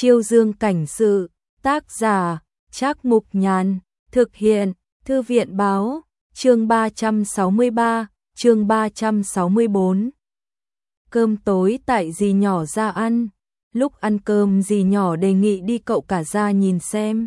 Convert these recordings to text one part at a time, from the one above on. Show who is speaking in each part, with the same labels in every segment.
Speaker 1: Chiêu Dương cảnh sự, tác giả, Trác Mục Nhàn, thực hiện, Thư viện báo, chương 363, chương 364. Cơm tối tại dì nhỏ ra ăn, lúc ăn cơm dì nhỏ đề nghị đi cậu cả ra nhìn xem.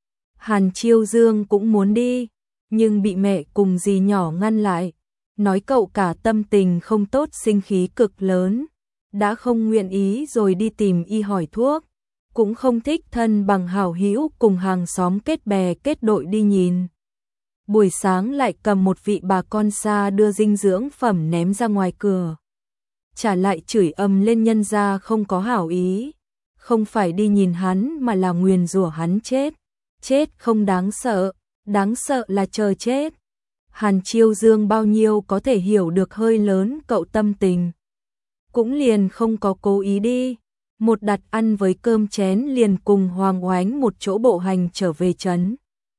Speaker 1: Hàn Chiêu Dương cũng muốn đi, nhưng bị mẹ cùng dì nhỏ ngăn lại, nói cậu cả tâm tình không tốt, sinh khí cực lớn, đã không nguyện ý rồi đi tìm y hỏi thuốc, cũng không thích thân bằng hảo hữu cùng hàng xóm kết bè kết đội đi nhìn. Buổi sáng lại cầm một vị bà con xa đưa dinh dưỡng phẩm ném ra ngoài cửa. Trả lại chửi ầm lên nhân gia không có hảo ý, không phải đi nhìn hắn mà là nguyền rủa hắn chết. Chết không đáng sợ là chờ chết. Hàn Chiêu Dương bao nhiêu có thể hiểu được hơi lớn cậu tâm tình. Cũng liền không có cố ý đi. Một đặt ăn với cơm chén liền cùng Hoàng Oánh một chỗ bộ hành trở về trấn.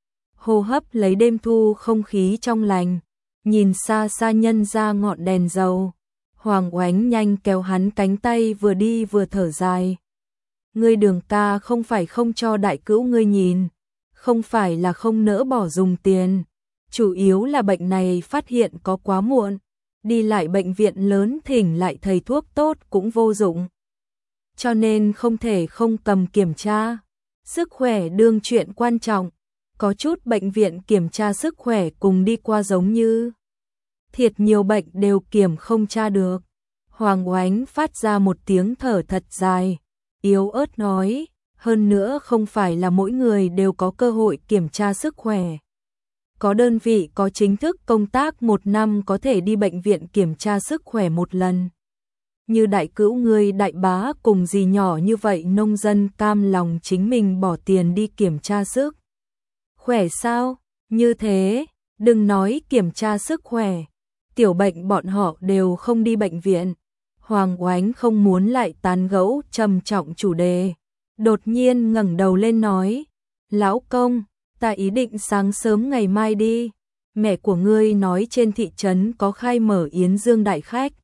Speaker 1: Hô hấp lấy đêm thu không khí trong lành, nhìn xa xa nhân ra ngọn đèn dầu. Hoàng Oánh nhanh kéo hắn cánh tay, vừa đi vừa thở dài. Ngươi Đường ca không phải không cho đại cữu ngươi nhìn, không phải là không nỡ bỏ dùng tiền, chủ yếu là bệnh này phát hiện có quá muộn, đi lại bệnh viện lớn thỉnh lại thầy thuốc tốt cũng vô dụng. Cho nên không thể không cầm kiểm tra, sức khỏe đương chuyện quan trọng, có chút bệnh viện kiểm tra sức khỏe cùng đi qua giống như thiệt nhiều bệnh đều kiểm không tra được. Hoàng Oánh phát ra một tiếng thở thật dài, yếu ớt nói, hơn nữa không phải là mỗi người đều có cơ hội kiểm tra sức khỏe. Có đơn vị có chính thức công tác 1 năm có thể đi bệnh viện kiểm tra sức khỏe 1 lần. Như đại cữu ngươi đại bá cùng dì nhỏ như vậy, nông dân cam lòng chính mình bỏ tiền đi kiểm tra sức khỏe sao? Như thế, đừng nói kiểm tra sức khỏe, tiểu bệnh bọn họ đều không đi bệnh viện. Hoàng Oánh không muốn lại tán gẫu trầm trọng chủ đề, đột nhiên ngẩng đầu lên nói, lão công, ta ý định sáng sớm ngày mai đi, mẹ của ngươi nói trên thị trấn có khai mở yến dương đại khách.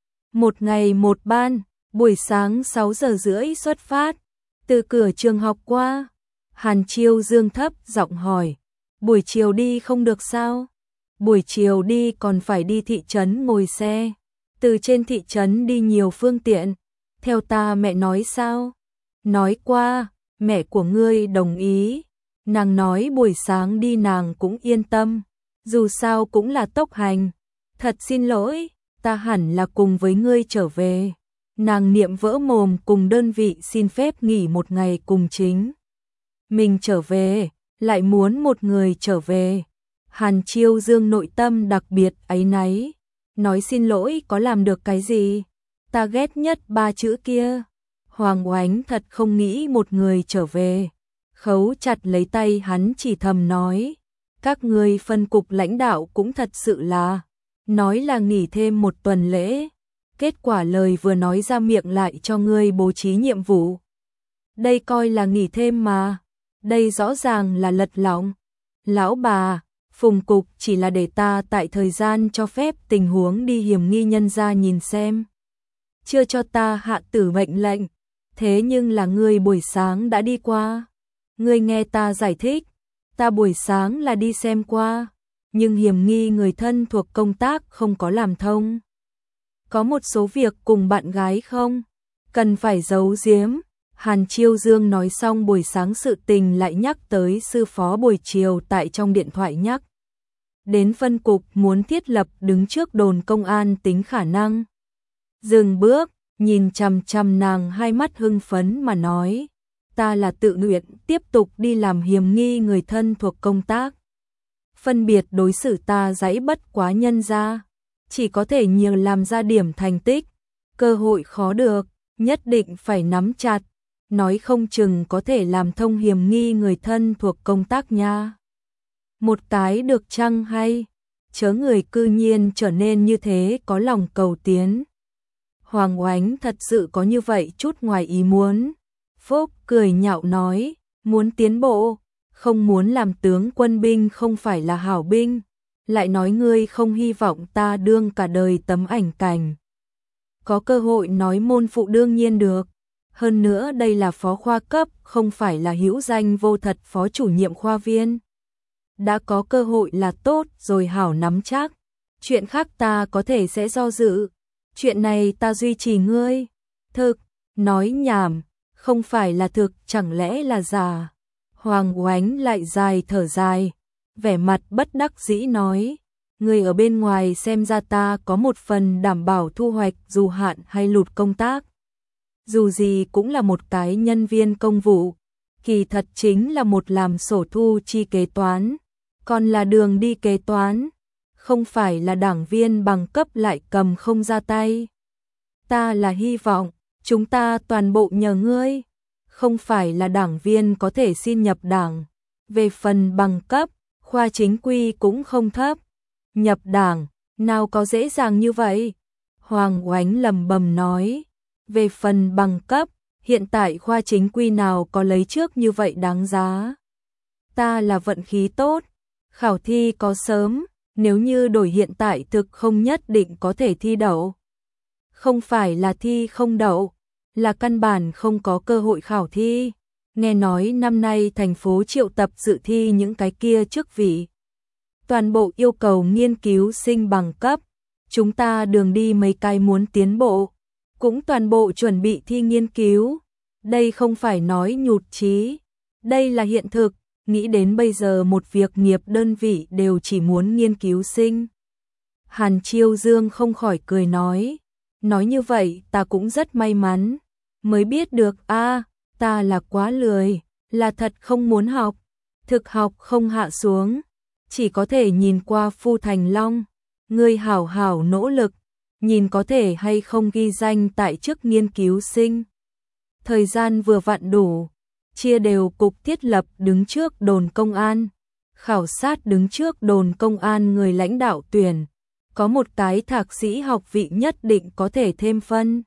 Speaker 1: 1 ngày 1 ban, buổi sáng 6 giờ rưỡi xuất phát, từ cửa trường học qua. Hàn Chiêu Dương thấp giọng hỏi, buổi chiều đi không được sao? Buổi chiều đi còn phải đi thị trấn ngồi xe, từ trên thị trấn đi nhiều phương tiện, theo ta mẹ nói sao? Nói qua, mẹ của ngươi đồng ý, nàng nói buổi sáng đi nàng cũng yên tâm, dù sao cũng là tốc hành. Thật xin lỗi, ta hẳn là cùng với ngươi trở về. Nàng niệm vỡ mồm cùng đơn vị xin phép nghỉ 1 ngày cùng chính mình trở về, lại muốn một người trở về. Hàn Chiêu Dương nội tâm đặc biệt áy náy, nói xin lỗi có làm được cái gì, ta ghét nhất 3 chữ kia. Hoàng Oánh thật không nghĩ một người trở về, khấu chặt lấy tay hắn chỉ thầm nói, các ngươi phân cục lãnh đạo cũng thật sự là, nói là nghỉ thêm 1 tuần lễ, kết quả lời vừa nói ra miệng lại cho ngươi bố trí nhiệm vụ. Đây coi là nghỉ thêm mà, đây rõ ràng là lật lọng. Lão bà, phùng cục chỉ là để ta tại thời gian cho phép tình huống đi hiểm nghi nhân ra nhìn xem, chưa cho ta hạ tử mệnh lệnh. Thế nhưng là ngươi buổi sáng đã đi qua, ngươi nghe ta giải thích, ta buổi sáng là đi xem qua, nhưng hiểm nghi người thân thuộc công tác không có làm thông. Có một số việc cùng bạn gái không cần phải giấu giếm. Hàn Chiêu Dương nói xong buổi sáng sự tình lại nhắc tới sư phó buổi chiều tại trong điện thoại nhắc đến phân cục muốn thiết lập đứng trước đồn công an, tính khả năng. Dừng bước, nhìn chằm chằm nàng, hai mắt hưng phấn mà nói, ta là tự nguyện tiếp tục đi làm hiểm nghi người thân thuộc công tác. Phân biệt đối xử ta dãy bất quá nhân ra, chỉ có thể nhiều làm ra điểm thành tích, cơ hội khó được, nhất định phải nắm chặt, nói không chừng có thể làm thông hiểm nghi người thân thuộc công tác nha. Một cái được chăng hay, chớ người cư nhiên trở nên như thế có lòng cầu tiến. Hoàng Oánh thật sự có như vậy chút ngoài ý muốn. Phúc cười nhạo nói, muốn tiến bộ, không muốn làm tướng quân binh không phải là hảo binh, lại nói ngươi không hy vọng ta đương cả đời tấm ảnh cảnh. Có cơ hội nói môn phụ đương nhiên được. Hơn nữa đây là phó khoa cấp, không phải là hữu danh vô thật phó chủ nhiệm khoa viên. Đã có cơ hội là tốt rồi hảo nắm chắc. Chuyện khác ta có thể sẽ do dự. Chuyện này ta duy trì ngươi. Thực, nói nhảm, không phải là thực, chẳng lẽ là giả. Hoàng Oánh lại dài thở dài, vẻ mặt bất đắc dĩ nói. Người ở bên ngoài xem ra ta có một phần đảm bảo thu hoạch dù hạn hay lụt công tác. Dù gì cũng là một cái nhân viên công vụ, kỳ thật chính là một làm sổ thu chi kế toán, còn là đường đi kế toán, không phải là đảng viên bằng cấp lại cầm không ra tay. Ta là hy vọng, chúng ta toàn bộ nhờ ngươi, không phải là đảng viên có thể xin nhập đảng. Về phần bằng cấp, khoa chính quy cũng không thấp. Nhập đảng, nào có dễ dàng như vậy? Hoàng Oánh lẩm bẩm nói. Về phần bằng cấp, hiện tại khoa chính quy nào có lấy trước như vậy đáng giá. Ta là vận khí tốt, khảo thi có sớm, nếu như đổi hiện tại thực không nhất định có thể thi đậu. Không phải là thi không đậu, là căn bản không có cơ hội khảo thi. Nghe nói năm nay thành phố triệu tập dự thi những cái kia chức vị. Toàn bộ yêu cầu nghiên cứu sinh bằng cấp, chúng ta đường đi mấy cái muốn tiến bộ, cũng toàn bộ chuẩn bị thi nghiên cứu. Đây không phải nói nhụt chí, đây là hiện thực, nghĩ đến bây giờ một việc nghiệp đơn vị đều chỉ muốn nghiên cứu sinh. Hàn Chiêu Dương không khỏi cười nói như vậy ta cũng rất may mắn, mới biết được ta là quá lười, là thật không muốn học, thực học không hạ xuống, chỉ có thể nhìn qua Phu Thành Long, ngươi hảo hảo nỗ lực, nhìn có thể hay không ghi danh tại chức nghiên cứu sinh. Thời gian vừa vặn đủ, chia đều cục thiết lập đứng trước đồn công an, khảo sát đứng trước đồn công an người lãnh đạo tuyển, có một cái thạc sĩ học vị nhất định có thể thêm phân.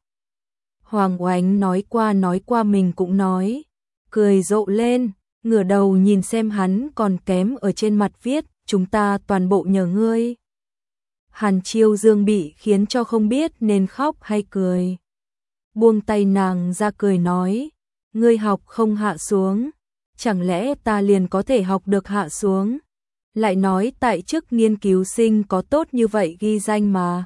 Speaker 1: Hoàng Oánh nói qua mình cũng nói, cười rộ lên, ngửa đầu nhìn xem hắn còn kém ở trên mặt viết, chúng ta toàn bộ nhờ ngươi. Hàn Chiêu Dương bị khiến cho không biết nên khóc hay cười. Buông tay nàng ra cười nói, ngươi học không hạ xuống, chẳng lẽ ta liền có thể học được hạ xuống? Lại nói tại chức nghiên cứu sinh có tốt như vậy ghi danh mà.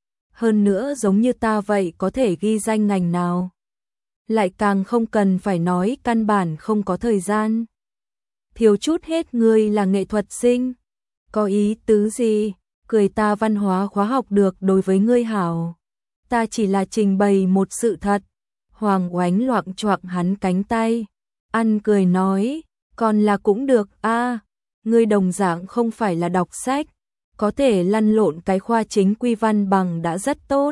Speaker 1: Hơn nữa giống như ta vậy có thể ghi danh ngành nào? Lại càng không cần phải nói căn bản không có thời gian. Thiếu chút hết ngươi là nghệ thuật sinh. Có ý tứ gì? Cười ta văn hóa khóa học được đối với ngươi hảo. Ta chỉ là trình bày một sự thật. Hoàng Oánh loạng choạng hắn cánh tay. Ăn cười nói, còn là cũng được ngươi đồng dạng không phải là đọc sách, có thể lăn lộn cái khoa chính quy văn bằng đã rất tốt.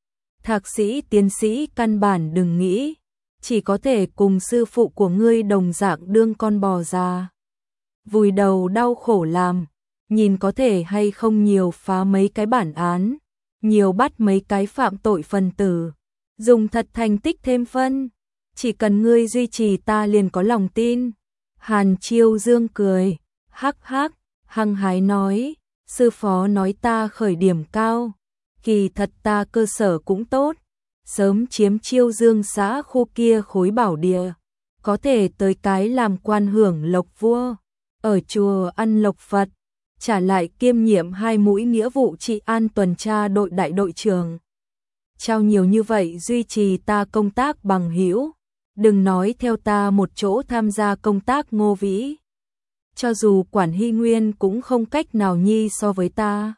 Speaker 1: Thạc sĩ, tiến sĩ căn bản đừng nghĩ, chỉ có thể cùng sư phụ của ngươi đồng dạng đương con bò già. Vùi đầu đau khổ làm, nhìn có thể hay không nhiều phá mấy cái bản án, nhiều bắt mấy cái phạm tội phần tử, dùng thật thành tích thêm phân, chỉ cần ngươi duy trì ta liền có lòng tin. Hàn Chiêu Dương cười, hắc hắc, hăng hái nói, sư phó nói ta khởi điểm cao, kỳ thật ta cơ sở cũng tốt, sớm chiếm Chiêu Dương xã khu kia khối bảo địa, có thể tới cái làm quan hưởng lộc vua, ở chùa ăn lộc Phật, trả lại kiêm nhiệm 2 mũi nghĩa vụ trị an tuần tra đội đại đội trưởng. Trao nhiều như vậy duy trì ta công tác bằng hữu, đừng nói theo ta một chỗ tham gia công tác Ngô Vĩ. Cho dù quản Hy Nguyên cũng không cách nào nhi so với ta.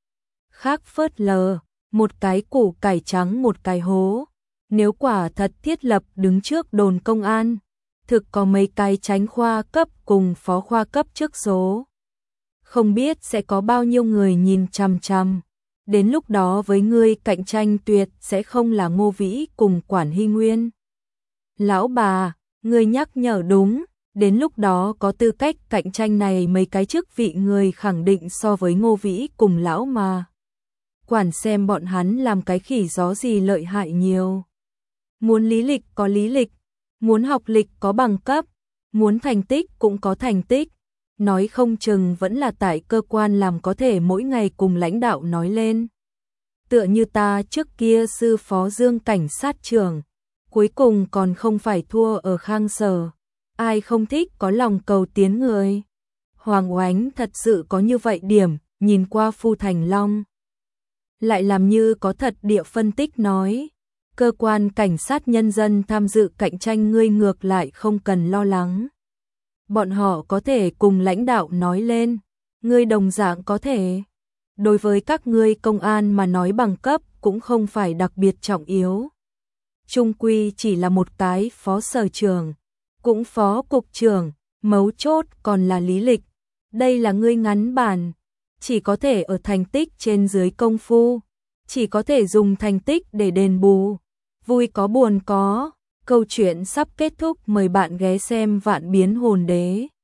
Speaker 1: Khác phớt lờ, một cái củ cải trắng một cái hố. Nếu quả thật thiết lập đứng trước đồn công an, thực có mấy cái tránh khoa cấp cùng phó khoa cấp trước số. Không biết sẽ có bao nhiêu người nhìn chằm chằm. Đến lúc đó với ngươi cạnh tranh tuyệt sẽ không là Ngô Vĩ cùng quản Hy Nguyên. Lão bà, ngươi nhắc nhở đúng. Đến lúc đó có tư cách cạnh tranh này mấy cái chức vị người khẳng định so với Ngô Vĩ cùng lão mà. Quản xem bọn hắn làm cái khỉ gió gì lợi hại nhiều. Muốn lý lịch có lý lịch, muốn học lịch có bằng cấp, muốn thành tích cũng có thành tích. Nói không chừng vẫn là tại cơ quan làm có thể mỗi ngày cùng lãnh đạo nói lên. Tựa như ta trước kia sư phó Dương cảnh sát trưởng, cuối cùng còn không phải thua ở Khang Sở. Ai không thích có lòng cầu tiến người. Hoàng Oánh thật sự có như vậy điểm, nhìn qua Phu Thành Long. Lại làm như có thật địa phân tích nói, cơ quan cảnh sát nhân dân tham dự cạnh tranh ngươi ngược lại không cần lo lắng. Bọn họ có thể cùng lãnh đạo nói lên, ngươi đồng dạng có thể. Đối với các ngươi công an mà nói bằng cấp cũng không phải đặc biệt trọng yếu. Trung quy chỉ là một cái phó sở trưởng, cũng phó cục trưởng, mấu chốt còn là lý lịch. Đây là ngươi ngắn bản, chỉ có thể ở thành tích trên dưới công phu, chỉ có thể dùng thành tích để đền bù. Vui có buồn có, câu chuyện sắp kết thúc, mời bạn ghé xem Vạn Biến Hồn Đế.